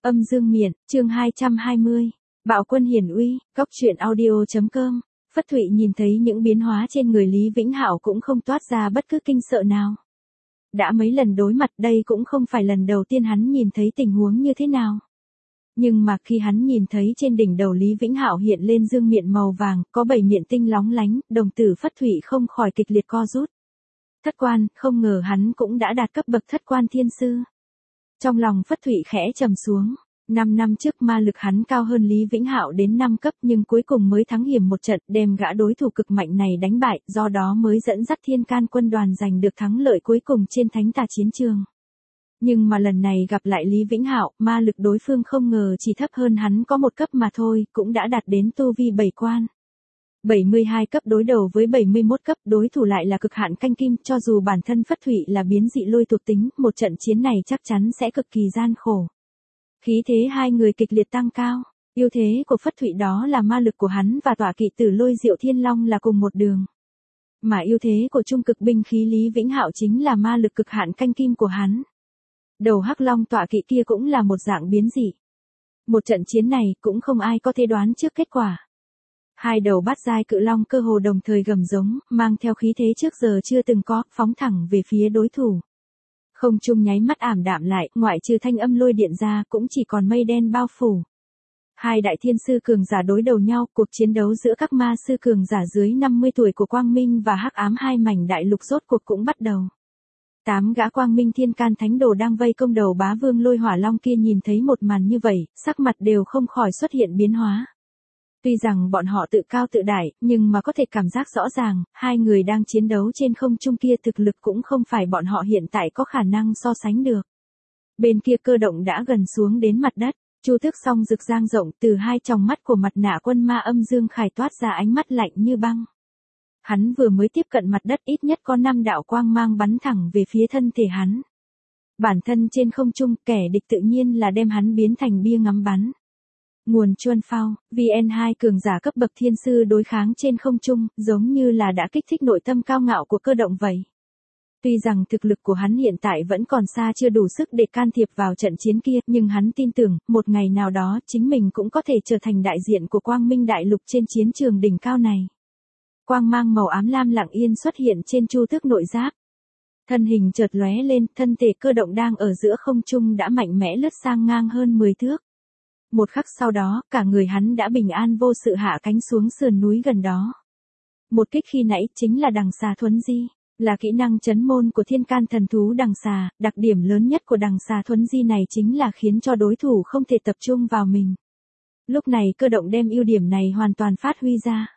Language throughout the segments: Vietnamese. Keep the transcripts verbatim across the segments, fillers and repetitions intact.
Âm dương miện, chương hai trăm hai mươi. Bạo quân hiển uy, góc truyện audio.com. Phất Thụy nhìn thấy những biến hóa trên người Lý Vĩnh Hạo cũng không toát ra bất cứ kinh sợ nào. Đã mấy lần đối mặt đây cũng không phải lần đầu tiên hắn nhìn thấy tình huống như thế nào. Nhưng mà khi hắn nhìn thấy trên đỉnh đầu Lý Vĩnh Hạo hiện lên dương miện màu vàng, có bảy miện tinh lóng lánh, đồng tử Phất Thụy không khỏi kịch liệt co rút. Thất quan, không ngờ hắn cũng đã đạt cấp bậc thất quan thiên sư. Trong lòng Phất Thụy khẽ trầm xuống, năm năm trước ma lực hắn cao hơn Lý Vĩnh Hạo đến năm cấp nhưng cuối cùng mới thắng hiểm một trận đem gã đối thủ cực mạnh này đánh bại, do đó mới dẫn dắt Thiên Can quân đoàn giành được thắng lợi cuối cùng trên thánh tà chiến trường. Nhưng mà lần này gặp lại Lý Vĩnh Hạo, ma lực đối phương không ngờ chỉ thấp hơn hắn có một cấp mà thôi, cũng đã đạt đến tu vi bảy quan. bảy mươi hai cấp đối đầu với bảy mươi mốt cấp, đối thủ lại là cực hạn canh kim, cho dù bản thân Phất Thụy là biến dị lôi thuộc tính, một trận chiến này chắc chắn sẽ cực kỳ gian khổ. Khí thế hai người kịch liệt tăng cao, ưu thế của Phất Thụy đó là ma lực của hắn và tọa kỵ tử lôi diệu thiên long là cùng một đường. Mà ưu thế của trung cực binh khí Lý Vĩnh Hạo chính là ma lực cực hạn canh kim của hắn. Đầu hắc long tọa kỵ kia cũng là một dạng biến dị. Một trận chiến này cũng không ai có thể đoán trước kết quả. Hai đầu bát giai cự long cơ hồ đồng thời gầm giống, mang theo khí thế trước giờ chưa từng có, phóng thẳng về phía đối thủ. Không trung nháy mắt ảm đạm lại, ngoại trừ thanh âm lôi điện ra cũng chỉ còn mây đen bao phủ. Hai đại thiên sư cường giả đối đầu nhau, cuộc chiến đấu giữa các ma sư cường giả dưới năm mươi tuổi của Quang Minh và Hắc Ám hai mảnh đại lục rốt cuộc cũng bắt đầu. Tám gã Quang Minh Thiên Can Thánh Đồ đang vây công đầu bá vương lôi hỏa long kia nhìn thấy một màn như vậy, sắc mặt đều không khỏi xuất hiện biến hóa. Tuy rằng bọn họ tự cao tự đại, nhưng mà có thể cảm giác rõ ràng, hai người đang chiến đấu trên không trung kia thực lực cũng không phải bọn họ hiện tại có khả năng so sánh được. Bên kia Cơ Động đã gần xuống đến mặt đất, Chu Tước song rực giang rộng, từ hai tròng mắt của mặt nạ quân ma Âm Dương Khải toát ra ánh mắt lạnh như băng. Hắn vừa mới tiếp cận mặt đất ít nhất có năm đạo quang mang bắn thẳng về phía thân thể hắn. Bản thân trên không trung, kẻ địch tự nhiên là đem hắn biến thành bia ngắm bắn. Nguồn Chuân Phao, vê en hai cường giả cấp bậc thiên sư đối kháng trên không trung, giống như là đã kích thích nội tâm cao ngạo của Cơ Động vậy. Tuy rằng thực lực của hắn hiện tại vẫn còn xa chưa đủ sức để can thiệp vào trận chiến kia, nhưng hắn tin tưởng, một ngày nào đó chính mình cũng có thể trở thành đại diện của Quang Minh Đại Lục trên chiến trường đỉnh cao này. Quang mang màu ám lam lặng yên xuất hiện trên Chu Tước nội giáp. Thân hình chợt lóe lên, thân thể Cơ Động đang ở giữa không trung đã mạnh mẽ lướt sang ngang hơn mười thước. Một khắc sau đó, cả người hắn đã bình an vô sự hạ cánh xuống sườn núi gần đó. Một kích khi nãy chính là đằng xà thuấn di, là kỹ năng chấn môn của thiên can thần thú đằng xà, đặc điểm lớn nhất của đằng xà thuấn di này chính là khiến cho đối thủ không thể tập trung vào mình. Lúc này Cơ Động đem ưu điểm này hoàn toàn phát huy ra.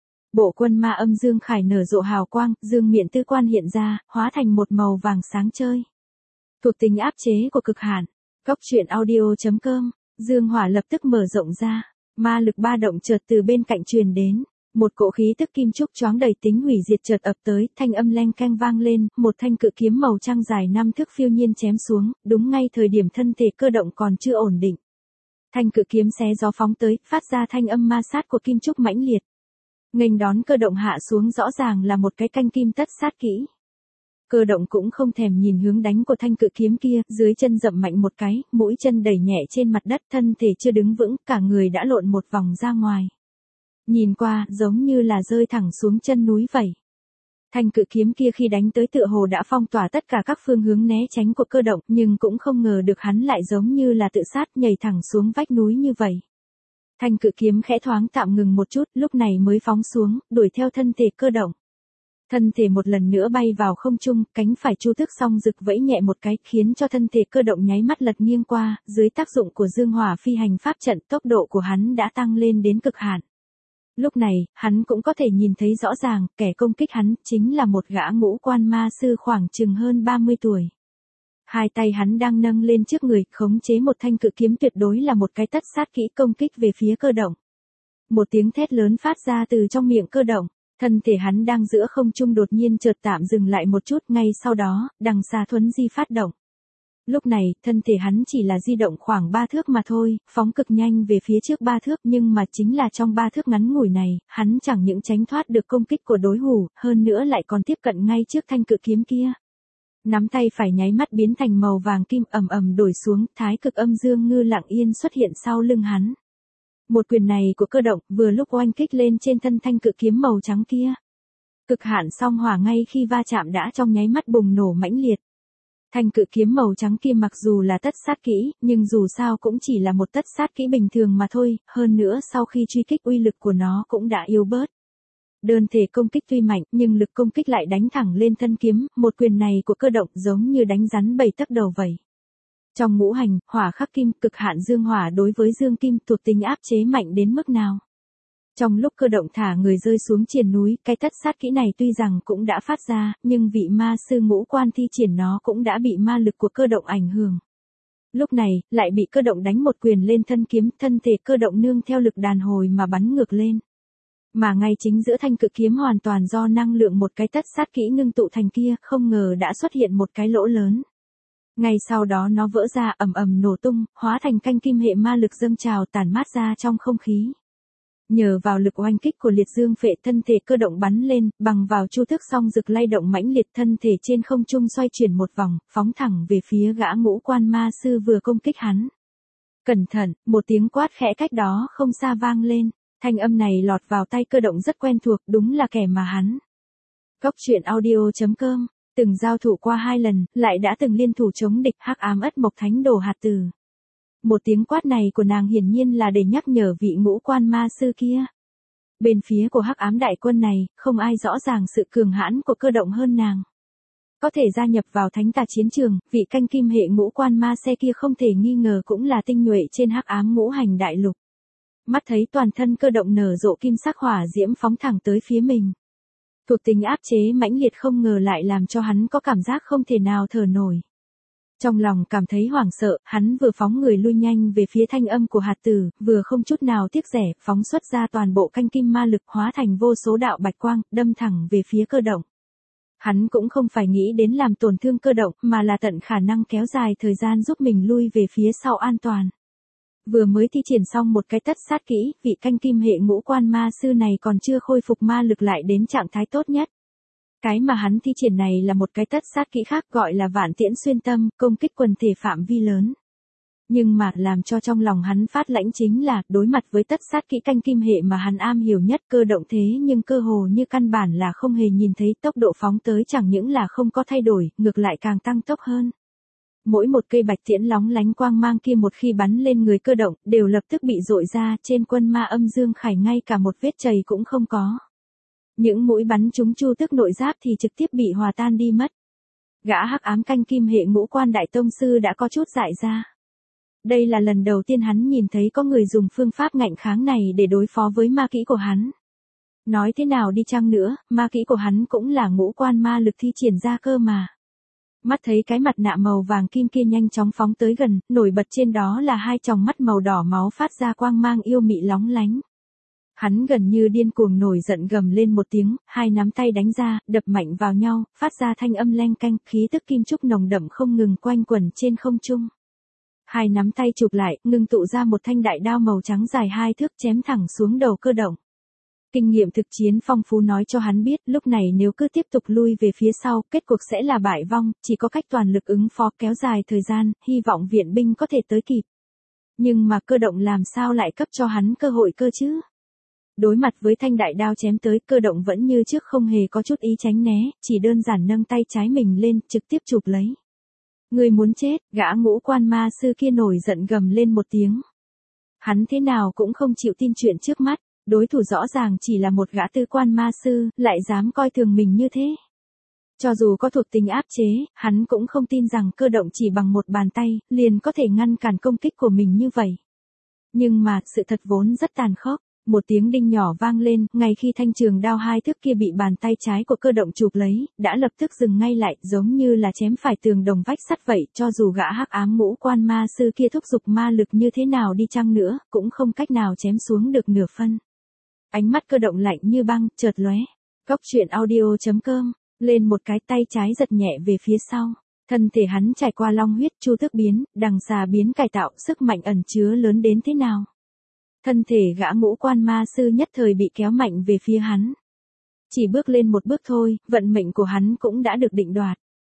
Bộ quân ma Âm Dương Khải nở rộ hào quang, dương miện tư quan hiện ra, hóa thành một màu vàng sáng chơi. Thuộc tính áp chế của cực hạn. Góc truyện audio.com. Dương hỏa lập tức mở rộng ra, ma lực ba động chợt từ bên cạnh truyền đến, một cỗ khí tức kim trúc choáng đầy tính hủy diệt chợt ập tới, thanh âm leng keng vang lên, một thanh cự kiếm màu trắng dài năm thước phiêu nhiên chém xuống, đúng ngay thời điểm thân thể Cơ Động còn chưa ổn định. Thanh cự kiếm xé gió phóng tới, phát ra thanh âm ma sát của kim trúc mãnh liệt. Nghênh đón Cơ Động hạ xuống rõ ràng là một cái canh kim tất sát kỹ. Cơ Động cũng không thèm nhìn hướng đánh của thanh cự kiếm kia, dưới chân dậm mạnh một cái, mũi chân đẩy nhẹ trên mặt đất, thân thể chưa đứng vững, cả người đã lộn một vòng ra ngoài. Nhìn qua, giống như là rơi thẳng xuống chân núi vậy. Thanh cự kiếm kia khi đánh tới tựa hồ đã phong tỏa tất cả các phương hướng né tránh của Cơ Động, nhưng cũng không ngờ được hắn lại giống như là tự sát nhảy thẳng xuống vách núi như vậy. Thanh cự kiếm khẽ thoáng tạm ngừng một chút, lúc này mới phóng xuống, đuổi theo thân thể Cơ Động. Thân thể một lần nữa bay vào không trung, cánh phải Chu Tước song rực vẫy nhẹ một cái, khiến cho thân thể Cơ Động nháy mắt lật nghiêng qua, dưới tác dụng của dương hỏa phi hành pháp trận, tốc độ của hắn đã tăng lên đến cực hạn. Lúc này, hắn cũng có thể nhìn thấy rõ ràng, kẻ công kích hắn chính là một gã ngũ quan ma sư khoảng chừng hơn ba mươi tuổi. Hai tay hắn đang nâng lên trước người, khống chế một thanh cự kiếm tuyệt đối là một cái tất sát kỹ công kích về phía Cơ Động. Một tiếng thét lớn phát ra từ trong miệng Cơ Động. Thân thể hắn đang giữa không trung đột nhiên chợt tạm dừng lại một chút, ngay sau đó, đằng xà thuấn di phát động. Lúc này, thân thể hắn chỉ là di động khoảng ba thước mà thôi, phóng cực nhanh về phía trước ba thước, nhưng mà chính là trong ba thước ngắn ngủi này, hắn chẳng những tránh thoát được công kích của đối thủ, hơn nữa lại còn tiếp cận ngay trước thanh cự kiếm kia. Nắm tay phải nháy mắt biến thành màu vàng kim ầm ầm đổi xuống, thái cực âm dương ngư lặng yên xuất hiện sau lưng hắn. Một quyền này của cơ động vừa lúc oanh kích lên trên thân thanh cự kiếm màu trắng kia. Cực hạn song hỏa ngay khi va chạm đã trong nháy mắt bùng nổ mãnh liệt. Thanh cự kiếm màu trắng kia mặc dù là tất sát kỹ, nhưng dù sao cũng chỉ là một tất sát kỹ bình thường mà thôi, hơn nữa sau khi truy kích uy lực của nó cũng đã yếu bớt. Đơn thể công kích tuy mạnh, nhưng lực công kích lại đánh thẳng lên thân kiếm, một quyền này của cơ động giống như đánh rắn bảy tấc đầu vậy. Trong ngũ hành, hỏa khắc kim, cực hạn dương hỏa đối với dương kim thuộc tính áp chế mạnh đến mức nào? Trong lúc cơ động thả người rơi xuống triền núi, cái tất sát kỹ này tuy rằng cũng đã phát ra, nhưng vị ma sư ngũ quan thi triển nó cũng đã bị ma lực của cơ động ảnh hưởng. Lúc này, lại bị cơ động đánh một quyền lên thân kiếm, thân thể cơ động nương theo lực đàn hồi mà bắn ngược lên. Mà ngay chính giữa thanh cự kiếm hoàn toàn do năng lượng một cái tất sát kỹ ngưng tụ thành kia, không ngờ đã xuất hiện một cái lỗ lớn. Ngay sau đó nó vỡ ra ầm ầm nổ tung, hóa thành canh kim hệ ma lực dâng trào tản mát ra trong không khí. Nhờ vào lực oanh kích của liệt dương phệ, thân thể cơ động bắn lên, bằng vào chu thức song rực lay động mãnh liệt, thân thể trên không trung xoay chuyển một vòng, phóng thẳng về phía gã ngũ quan ma sư vừa công kích hắn. Cẩn thận, một tiếng quát khẽ cách đó không xa vang lên, thanh âm này lọt vào tai cơ động rất quen thuộc, đúng là kẻ mà hắn. Góc truyện audio chấm com, từng giao thủ qua hai lần, lại đã từng liên thủ chống địch Hắc Ám Ất Mộc Thánh Đồ Hạt Tử. Một tiếng quát này của nàng hiển nhiên là để nhắc nhở vị ngũ quan ma sư kia. Bên phía của Hắc Ám đại quân này, không ai rõ ràng sự cường hãn của cơ động hơn nàng. Có thể gia nhập vào thánh tà chiến trường, vị canh kim hệ ngũ quan ma xe kia không thể nghi ngờ cũng là tinh nhuệ trên Hắc Ám ngũ hành đại lục. Mắt thấy toàn thân cơ động nở rộ kim sắc hỏa diễm phóng thẳng tới phía mình. Thuộc tính áp chế mãnh liệt không ngờ lại làm cho hắn có cảm giác không thể nào thở nổi. Trong lòng cảm thấy hoảng sợ, hắn vừa phóng người lui nhanh về phía thanh âm của hạt tử, vừa không chút nào tiếc rẻ, phóng xuất ra toàn bộ canh kim ma lực hóa thành vô số đạo bạch quang, đâm thẳng về phía cơ động. Hắn cũng không phải nghĩ đến làm tổn thương cơ động, mà là tận khả năng kéo dài thời gian giúp mình lui về phía sau an toàn. Vừa mới thi triển xong một cái tất sát kỹ, vị canh kim hệ ngũ quan ma sư này còn chưa khôi phục ma lực lại đến trạng thái tốt nhất. Cái mà hắn thi triển này là một cái tất sát kỹ khác gọi là vạn tiễn xuyên tâm, công kích quần thể phạm vi lớn. Nhưng mà làm cho trong lòng hắn phát lãnh chính là, đối mặt với tất sát kỹ canh kim hệ mà hắn am hiểu nhất cơ động thế nhưng cơ hồ như căn bản là không hề nhìn thấy tốc độ phóng tới chẳng những là không có thay đổi, ngược lại càng tăng tốc hơn. Mỗi một cây bạch tiễn lóng lánh quang mang kia một khi bắn lên người cơ động, đều lập tức bị dội ra, trên quân ma âm dương khải ngay cả một vết chày cũng không có. Những mũi bắn trúng chu tước nội giáp thì trực tiếp bị hòa tan đi mất. Gã Hắc Ám canh kim hệ ngũ quan đại tông sư đã có chút dại ra. Đây là lần đầu tiên hắn nhìn thấy có người dùng phương pháp ngạnh kháng này để đối phó với ma kỹ của hắn. Nói thế nào đi chăng nữa, ma kỹ của hắn cũng là ngũ quan ma lực thi triển ra cơ mà. Mắt thấy cái mặt nạ màu vàng kim kia nhanh chóng phóng tới gần, nổi bật trên đó là hai tròng mắt màu đỏ máu phát ra quang mang yêu mị lóng lánh. Hắn gần như điên cuồng nổi giận gầm lên một tiếng, hai nắm tay đánh ra, đập mạnh vào nhau, phát ra thanh âm leng keng, khí tức kim trúc nồng đậm không ngừng quanh quẩn trên không trung. Hai nắm tay chụp lại, ngưng tụ ra một thanh đại đao màu trắng dài hai thước chém thẳng xuống đầu cơ động. Kinh nghiệm thực chiến phong phú nói cho hắn biết, lúc này nếu cứ tiếp tục lui về phía sau, kết cuộc sẽ là bại vong, chỉ có cách toàn lực ứng phó kéo dài thời gian, hy vọng viện binh có thể tới kịp. Nhưng mà cơ động làm sao lại cấp cho hắn cơ hội cơ chứ? Đối mặt với thanh đại đao chém tới, cơ động vẫn như trước không hề có chút ý tránh né, chỉ đơn giản nâng tay trái mình lên, trực tiếp chụp lấy. Người muốn chết, gã ngũ quan ma sư kia nổi giận gầm lên một tiếng. Hắn thế nào cũng không chịu tin chuyện trước mắt, đối thủ rõ ràng chỉ là một gã tư quan ma sư, lại dám coi thường mình như thế. Cho dù có thuộc tính áp chế, hắn cũng không tin rằng cơ động chỉ bằng một bàn tay, liền có thể ngăn cản công kích của mình như vậy. Nhưng mà, sự thật vốn rất tàn khốc. Một tiếng đinh nhỏ vang lên, ngay khi thanh trường đao hai thước kia bị bàn tay trái của cơ động chụp lấy, đã lập tức dừng ngay lại, giống như là chém phải tường đồng vách sắt vậy, cho dù gã Hắc Ám ngũ quan ma sư kia thúc giục ma lực như thế nào đi chăng nữa, cũng không cách nào chém xuống được nửa phân. Ánh mắt cơ động lạnh như băng, chợt lóe. Góc truyện audio chấm com, lên một cái tay trái giật nhẹ về phía sau. Thân thể hắn trải qua long huyết chu tước biến, đằng xà biến cải tạo, sức mạnh ẩn chứa lớn đến thế nào. Thân thể gã ngũ quan ma sư nhất thời bị kéo mạnh về phía hắn. Chỉ bước lên một bước thôi, vận mệnh của hắn cũng đã được định đoạt.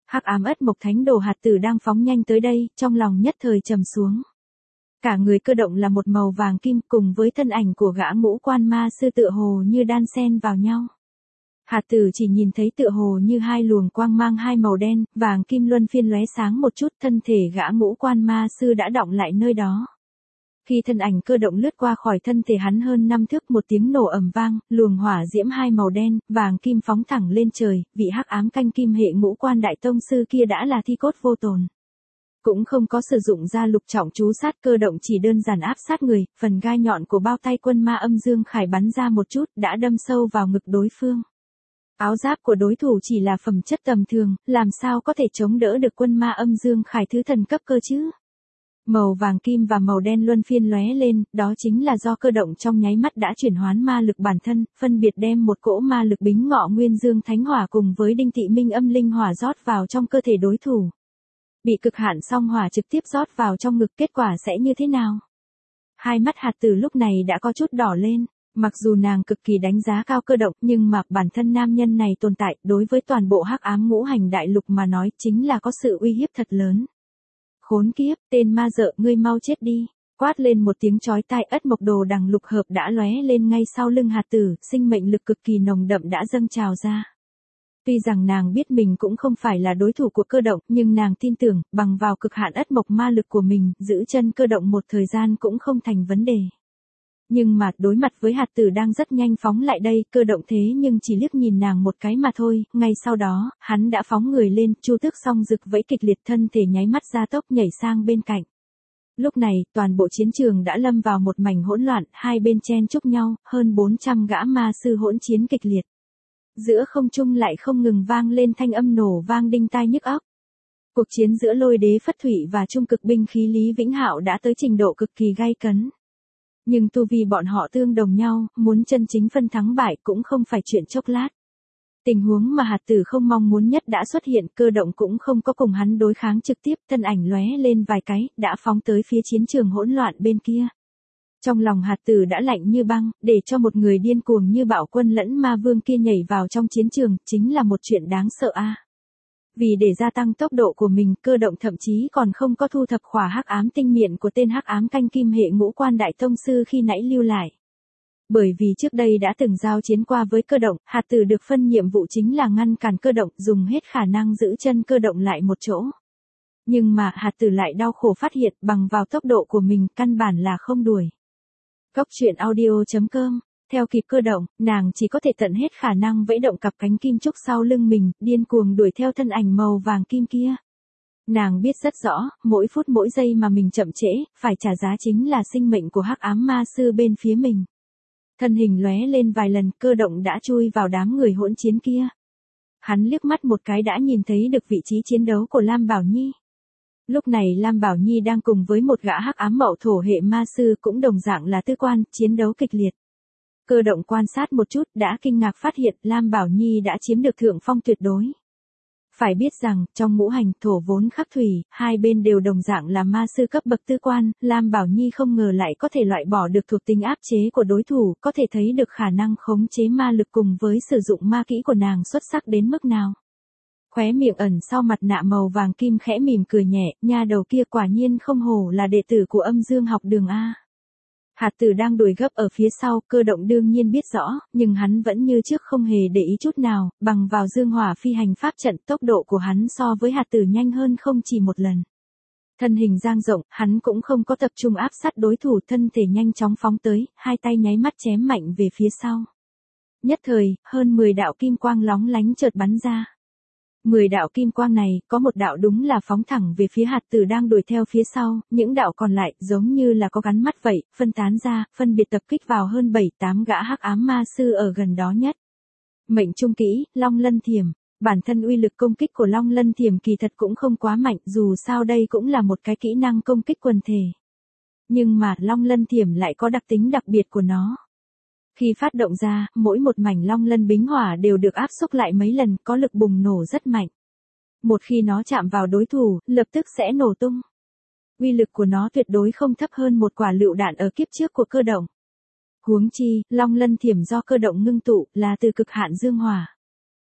Hắc ám ất mộc thánh đồ hạt tử đang phóng nhanh tới đây, trong lòng nhất thời trầm xuống. Cả người cơ động là một màu vàng kim cùng với thân ảnh của gã ngũ quan ma sư tựa hồ như đan xen vào nhau. Hạt tử chỉ nhìn thấy tựa hồ như hai luồng quang mang hai màu đen, vàng kim luân phiên lóe sáng một chút, thân thể gã ngũ quan ma sư đã đọng lại nơi đó. Khi thân ảnh cơ động lướt qua khỏi thân thể hắn hơn năm thước, một tiếng nổ ầm vang, luồng hỏa diễm hai màu đen, vàng kim phóng thẳng lên trời, vị hắc ám canh kim hệ ngũ quan đại tông sư kia đã là thi cốt vô tồn. Cũng không có sử dụng ra lục trọng chú sát, cơ động chỉ đơn giản áp sát người, phần gai nhọn của bao tay quân ma âm dương khải bắn ra một chút, đã đâm sâu vào ngực đối phương. Áo giáp của đối thủ chỉ là phẩm chất tầm thường, làm sao có thể chống đỡ được quân ma âm dương khải thứ thần cấp cơ chứ? Màu vàng kim và màu đen luân phiên lóe lên, đó chính là do cơ động trong nháy mắt đã chuyển hoán ma lực bản thân, phân biệt đem một cỗ ma lực bính ngọ nguyên dương thánh hỏa cùng với đinh tị minh âm linh hỏa rót vào trong cơ thể đối thủ. Bị cực hạn song hỏa trực tiếp rót vào trong ngực, kết quả sẽ như thế nào? Hai mắt hạt tử lúc này đã có chút đỏ lên. Mặc dù nàng cực kỳ đánh giá cao cơ động, nhưng mà bản thân nam nhân này tồn tại, đối với toàn bộ hắc ám ngũ hành đại lục mà nói, chính là có sự uy hiếp thật lớn. Khốn kiếp, tên ma dợ, ngươi mau chết đi. Quát lên một tiếng chói tai, ất mộc đồ đằng lục hợp đã lóe lên ngay sau lưng hạt tử, sinh mệnh lực cực kỳ nồng đậm đã dâng trào ra. Tuy rằng nàng biết mình cũng không phải là đối thủ của cơ động, nhưng nàng tin tưởng, bằng vào cực hạn ất mộc ma lực của mình, giữ chân cơ động một thời gian cũng không thành vấn đề. Nhưng mà đối mặt với hạt tử đang rất nhanh phóng lại đây, cơ động thế nhưng chỉ liếc nhìn nàng một cái mà thôi, ngay sau đó, hắn đã phóng người lên, chu tước song rực vẫy kịch liệt, thân thể nháy mắt gia tốc nhảy sang bên cạnh. Lúc này, toàn bộ chiến trường đã lâm vào một mảnh hỗn loạn, hai bên chen chúc nhau, hơn bốn trăm gã ma sư hỗn chiến kịch liệt. Giữa không trung lại không ngừng vang lên thanh âm nổ vang đinh tai nhức óc. Cuộc chiến giữa lôi đế phất thủy và trung cực binh khí Lý Vĩnh Hạo đã tới trình độ cực kỳ gay cấn. Nhưng tu vi bọn họ tương đồng nhau, muốn chân chính phân thắng bại cũng không phải chuyện chốc lát. Tình huống mà hạt tử không mong muốn nhất đã xuất hiện, cơ động cũng không có cùng hắn đối kháng trực tiếp, thân ảnh lóe lên vài cái, đã phóng tới phía chiến trường hỗn loạn bên kia. Trong lòng hạt tử đã lạnh như băng, để cho một người điên cuồng như Bạo Quân lẫn ma vương kia nhảy vào trong chiến trường, chính là một chuyện đáng sợ a. À. Vì để gia tăng tốc độ của mình, cơ động thậm chí còn không có thu thập khỏa hắc ám tinh miện của tên hắc ám canh kim hệ ngũ quan đại tông sư khi nãy lưu lại. Bởi vì trước đây đã từng giao chiến qua với cơ động, hạt tử được phân nhiệm vụ chính là ngăn cản cơ động, dùng hết khả năng giữ chân cơ động lại một chỗ. Nhưng mà hạt tử lại đau khổ phát hiện, bằng vào tốc độ của mình căn bản là không đuổi. Góc truyện audio chấm com. Theo kịp cơ động, nàng chỉ có thể tận hết khả năng vẫy động cặp cánh kim trúc sau lưng mình, điên cuồng đuổi theo thân ảnh màu vàng kim kia. Nàng biết rất rõ, mỗi phút mỗi giây mà mình chậm trễ, phải trả giá chính là sinh mệnh của hắc ám ma sư bên phía mình. Thân hình lóe lên vài lần, cơ động đã chui vào đám người hỗn chiến kia. Hắn liếc mắt một cái đã nhìn thấy được vị trí chiến đấu của Lam Bảo Nhi. Lúc này Lam Bảo Nhi đang cùng với một gã hắc ám mậu thổ hệ ma sư cũng đồng dạng là tư quan, chiến đấu kịch liệt. Cơ động quan sát một chút đã kinh ngạc phát hiện Lam Bảo Nhi đã chiếm được thượng phong tuyệt đối. Phải biết rằng, trong ngũ hành thổ vốn khắc thủy, hai bên đều đồng dạng là ma sư cấp bậc tư quan, Lam Bảo Nhi không ngờ lại có thể loại bỏ được thuộc tính áp chế của đối thủ, có thể thấy được khả năng khống chế ma lực cùng với sử dụng ma kỹ của nàng xuất sắc đến mức nào. Khóe miệng ẩn sau mặt nạ màu vàng kim khẽ mỉm cười nhẹ, nha đầu kia quả nhiên không hổ là đệ tử của Âm Dương học đường A. Hạt tử đang đuổi gấp ở phía sau, cơ động đương nhiên biết rõ, nhưng hắn vẫn như trước không hề để ý chút nào, bằng vào dương hỏa phi hành pháp trận, tốc độ của hắn so với hạt tử nhanh hơn không chỉ một lần. Thân hình dang rộng, hắn cũng không có tập trung áp sát đối thủ, thân thể nhanh chóng phóng tới, hai tay nháy mắt chém mạnh về phía sau. Nhất thời, hơn mười đạo kim quang lóng lánh chợt bắn ra. mười đạo kim quang này, có một đạo đúng là phóng thẳng về phía hạt tử đang đuổi theo phía sau, những đạo còn lại giống như là có gắn mắt vậy, phân tán ra, phân biệt tập kích vào hơn bảy tám gã hắc ám ma sư ở gần đó nhất. Mệnh trung kỹ, Long Lân Thiểm. Bản thân uy lực công kích của Long Lân Thiểm kỳ thật cũng không quá mạnh, dù sao đây cũng là một cái kỹ năng công kích quần thể. Nhưng mà Long Lân Thiểm lại có đặc tính đặc biệt của nó. Khi phát động ra, mỗi một mảnh long lân bính hỏa đều được áp xúc lại mấy lần, có lực bùng nổ rất mạnh. Một khi nó chạm vào đối thủ, lập tức sẽ nổ tung. Uy lực của nó tuyệt đối không thấp hơn một quả lựu đạn ở kiếp trước của cơ động. Huống chi, long lân thiểm do cơ động ngưng tụ, là từ cực hạn dương hỏa.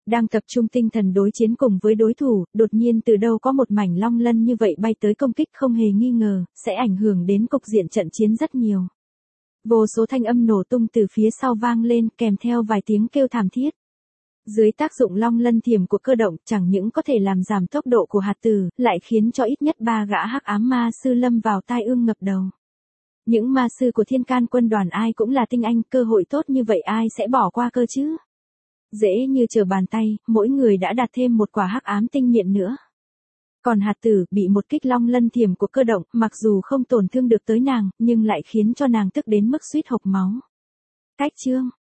Đang tập trung tinh thần đối chiến cùng với đối thủ, đột nhiên từ đâu có một mảnh long lân như vậy bay tới công kích không hề nghi ngờ, sẽ ảnh hưởng đến cục diện trận chiến rất nhiều. Vô số thanh âm nổ tung từ phía sau vang lên kèm theo vài tiếng kêu thảm thiết. Dưới tác dụng long lân thiểm của cơ động chẳng những có thể làm giảm tốc độ của hạt tử, lại khiến cho ít nhất ba gã hắc ám ma sư lâm vào tai ương ngập đầu. Những ma sư của Thiên Can quân đoàn ai cũng là tinh anh, cơ hội tốt như vậy ai sẽ bỏ qua cơ chứ? Dễ như trở bàn tay, mỗi người đã đạt thêm một quả hắc ám tinh nghiện nữa. Còn hạt tử bị một kích long lân thiểm của cơ động, mặc dù không tổn thương được tới nàng, nhưng lại khiến cho nàng tức đến mức suýt hộc máu. Cách chương